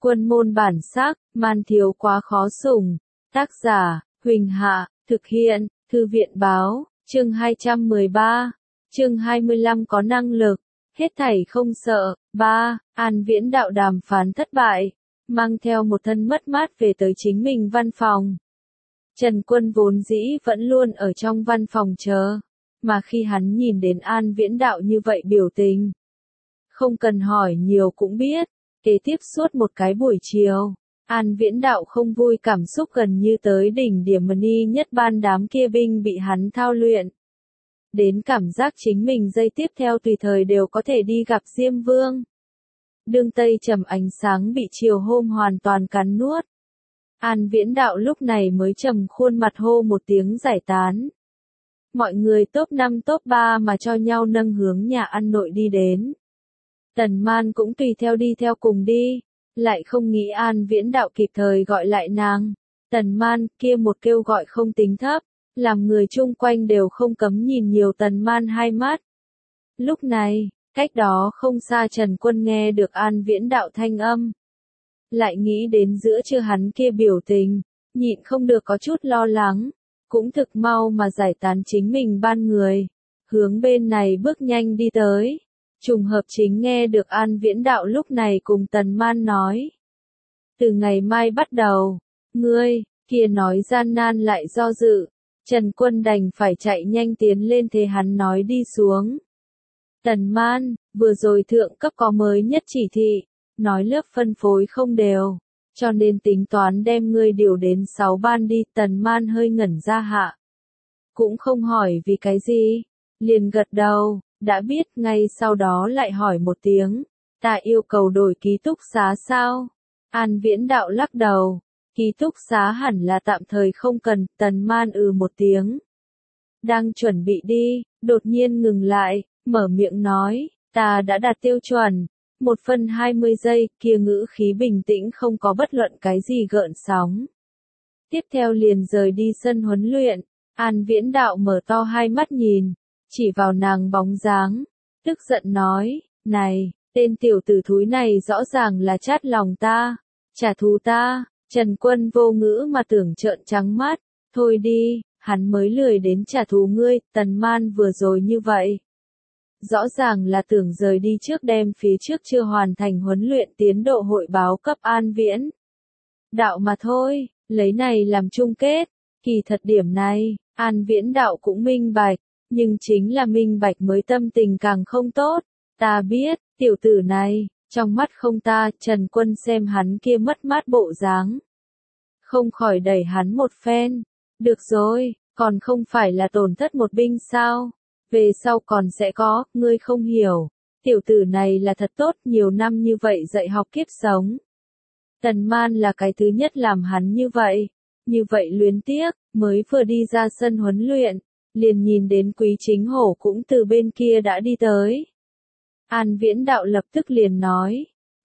Quân môn bản sắc, man thiếu quá khó sủng. Tác giả, Huỳnh Hạ, thực hiện, Thư viện báo, chương 213, chương 25 có năng lực, hết thảy không sợ. 3. An Viễn đạo đàm phán thất bại, mang theo một thân mất mát về tới chính mình văn phòng. Trần Quân vốn dĩ vẫn luôn ở trong văn phòng chờ, mà khi hắn nhìn đến An Viễn đạo như vậy biểu tình, không cần hỏi nhiều cũng biết, kế tiếp suốt một cái buổi chiều, An Viễn đạo không vui, cảm xúc gần như tới đỉnh điểm ni nhất ban đám kia binh bị hắn thao luyện. Đến cảm giác chính mình giây tiếp theo tùy thời đều có thể đi gặp Diêm Vương. Đường Tây trầm ánh sáng bị chiều hôm hoàn toàn cắn nuốt. An Viễn đạo lúc này mới trầm khuôn mặt hô một tiếng giải tán. Mọi người top 5 top 3 mà cho nhau nâng hướng nhà ăn nội đi đến. Tần Man cũng tùy theo đi theo cùng đi, lại không nghĩ An Viễn đạo kịp thời gọi lại nàng. Tần Man kia một kêu gọi không tính thấp, làm người chung quanh đều không cấm nhìn nhiều Tần Man hai mắt. Lúc này, cách đó không xa Trần Quân nghe được An Viễn đạo thanh âm. Lại nghĩ đến giữa trưa hắn kia biểu tình, nhịn không được có chút lo lắng, cũng thực mau mà giải tán chính mình ban người, hướng bên này bước nhanh đi tới. Trùng hợp chính nghe được An Viễn đạo lúc này cùng Tần Man nói. Từ ngày mai bắt đầu, ngươi, kia nói gian nan lại do dự, Trần Quân đành phải chạy nhanh tiến lên thế hắn nói đi xuống. Tần Man, vừa rồi thượng cấp có mới nhất chỉ thị, nói lớp phân phối không đều, cho nên tính toán đem ngươi điều đến 6 ban đi. Tần Man hơi ngẩn ra hạ. Cũng không hỏi vì cái gì, liền gật đầu, đã biết. Ngay sau đó lại hỏi một tiếng, ta yêu cầu đổi ký túc xá sao? An Viễn đạo lắc đầu, ký túc xá hẳn là tạm thời không cần. Tần Man một tiếng. Đang chuẩn bị đi, đột nhiên ngừng lại, mở miệng nói, ta đã đạt tiêu chuẩn. 1/20 giây, kia ngữ khí bình tĩnh không có bất luận cái gì gợn sóng. Tiếp theo liền rời đi sân huấn luyện. An Viễn đạo mở to hai mắt nhìn, chỉ vào nàng bóng dáng, tức giận nói, này, tên tiểu tử thúi này rõ ràng là chát lòng ta, trả thù ta. Trần Quân vô ngữ mà tưởng trợn trắng mắt, thôi đi, hắn mới lười đến trả thù ngươi. Tần Man vừa rồi như vậy, rõ ràng là tưởng rời đi trước đem phía trước chưa hoàn thành huấn luyện tiến độ hội báo cấp An Viễn đạo mà thôi, lấy này làm chung kết. Kỳ thật điểm này, An Viễn đạo cũng minh bạch, nhưng chính là minh bạch mới tâm tình càng không tốt. Ta biết, tiểu tử này, trong mắt không ta. Trần Quân xem hắn kia mất mát bộ dáng, không khỏi đẩy hắn một phen. Được rồi, còn không phải là tổn thất một binh sao? Về sau còn sẽ có, ngươi không hiểu. Tiểu tử này là thật tốt, nhiều năm như vậy dạy học kiếp sống. Tần Man là cái thứ nhất làm hắn như vậy luyến tiếc. Mới vừa đi ra sân huấn luyện, liền nhìn đến Quý Chính Hổ cũng từ bên kia đã đi tới. An Viễn đạo lập tức liền nói,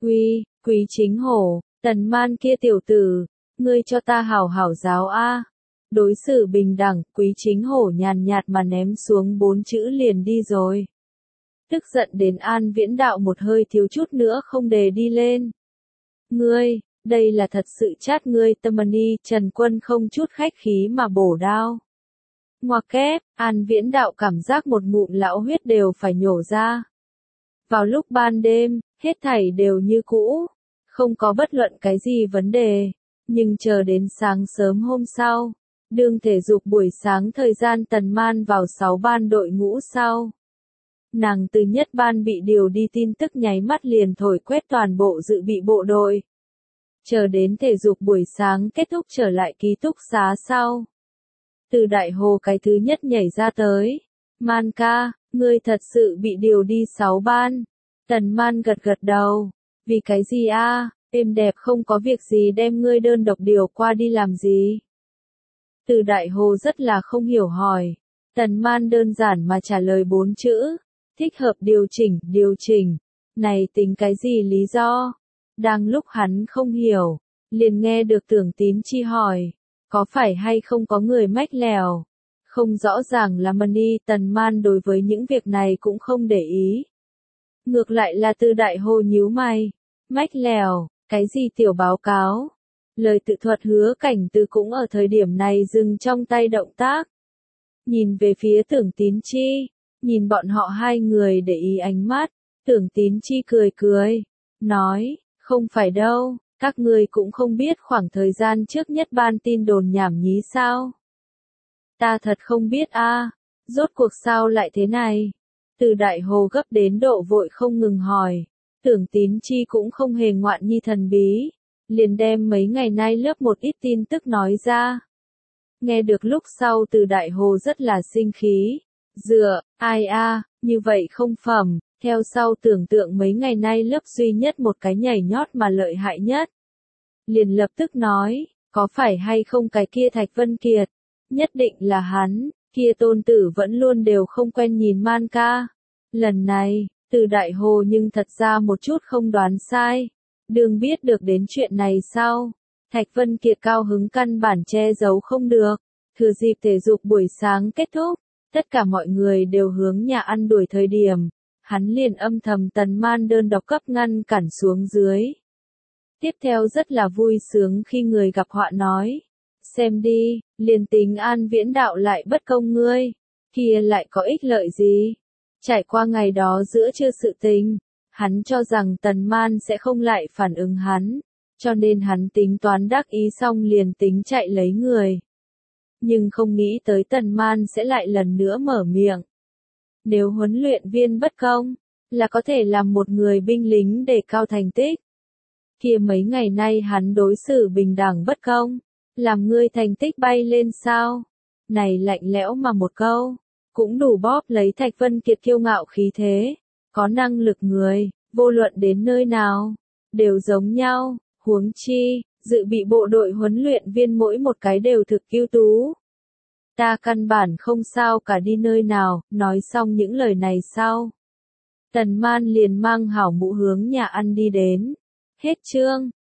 Quý Chính Hổ, Tần Man kia tiểu tử, ngươi cho ta hảo hảo giáo a. Đối xử bình đẳng. Quý Chính Hổ nhàn nhạt mà ném xuống 4 chữ liền đi rồi. Tức giận đến An Viễn đạo một hơi thiếu chút nữa không đề đi lên. Ngươi, đây là thật sự chát ngươi tâm ni. Trần Quân không chút khách khí mà bổ đao. Ngoặc kép, An Viễn đạo cảm giác một ngụm lão huyết đều phải nhổ ra. Vào lúc ban đêm, hết thảy đều như cũ, không có bất luận cái gì vấn đề, nhưng chờ đến sáng sớm hôm sau, đường thể dục buổi sáng thời gian Tần Man vào 6 ban đội ngũ sau. Nàng từ nhất ban bị điều đi tin tức nháy mắt liền thổi quét toàn bộ dự bị bộ đội. Chờ đến thể dục buổi sáng kết thúc trở lại ký túc xá sau. Từ đại hồ cái thứ nhất nhảy ra tới. Man ca, ngươi thật sự bị điều đi 6 ban. Tần Man gật gật đầu. Vì cái gì a? Êm đẹp không có việc gì đem ngươi đơn độc điều qua đi làm gì? Từ đại hồ rất là không hiểu hỏi. Tần Man đơn giản mà trả lời 4 chữ. Thích hợp điều chỉnh. Này tính cái gì lý do? Đang lúc hắn không hiểu, liền nghe được Tưởng Tín Chi hỏi. Có phải hay không có người mách lèo? Không rõ ràng là money. Tần Man đối với những việc này cũng không để ý. Ngược lại là Từ đại hồ nhíu mày. Mách lèo, Cái gì tiểu báo cáo? Lời tự thuật Hứa Cảnh Từ cũng ở thời điểm này dừng trong tay động tác. Nhìn về phía Tưởng Tín Chi, nhìn bọn họ hai người để ý ánh mắt, Tưởng Tín Chi cười cười, nói, không phải đâu, các ngươi cũng không biết khoảng thời gian trước nhất ban tin đồn nhảm nhí sao? Ta thật không biết a, rốt cuộc sao lại thế này? Từ Đại Hồ gấp đến độ vội không ngừng hỏi, Tưởng Tín Chi cũng không hề ngoạn nhi thần bí, liền đem mấy ngày nay lớp một ít tin tức nói ra. Nghe được lúc sau Từ Đại Hồ rất là sinh khí, ai a, như vậy không phẩm, theo sau tưởng tượng mấy ngày nay lớp duy nhất một cái nhảy nhót mà lợi hại nhất. Liền lập tức nói, có phải hay không cái kia Thạch Vân Kiệt, nhất định là hắn, kia tôn tử vẫn luôn đều không quen nhìn man ca. Lần này, Từ Đại Hồ nhưng thật ra một chút không đoán sai. Đừng biết được đến chuyện này sau, Thạch Vân Kiệt cao hứng căn bản che giấu không được. Thừa dịp thể dục buổi sáng kết thúc, tất cả mọi người đều hướng nhà ăn đuổi thời điểm, hắn liền âm thầm Tần Man đơn độc cấp ngăn cản xuống dưới. Tiếp theo rất là vui sướng khi người gặp họa nói, xem đi, liền tính An Viễn đạo lại bất công ngươi, kia lại có ích lợi gì? Trải qua ngày đó giữa trưa sự tình, hắn cho rằng Tần Man sẽ không lại phản ứng hắn, cho nên hắn tính toán đắc ý xong liền tính chạy lấy người. Nhưng không nghĩ tới Tần Man sẽ lại lần nữa mở miệng. Nếu huấn luyện viên bất công, là có thể làm một người binh lính để cao thành tích. Kia mấy ngày nay hắn đối xử bình đẳng bất công, làm ngươi thành tích bay lên sao? Này lạnh lẽo mà một câu, cũng đủ bóp lấy Thạch Vân Kiệt kiêu ngạo khí thế. Có năng lực người, vô luận đến nơi nào, đều giống nhau, huống chi, dự bị bộ đội huấn luyện viên mỗi một cái đều thực ưu tú. Ta căn bản không sao cả đi nơi nào, nói xong những lời này sau. Tần Man liền mang hảo mũ hướng nhà ăn đi đến. Hết chương.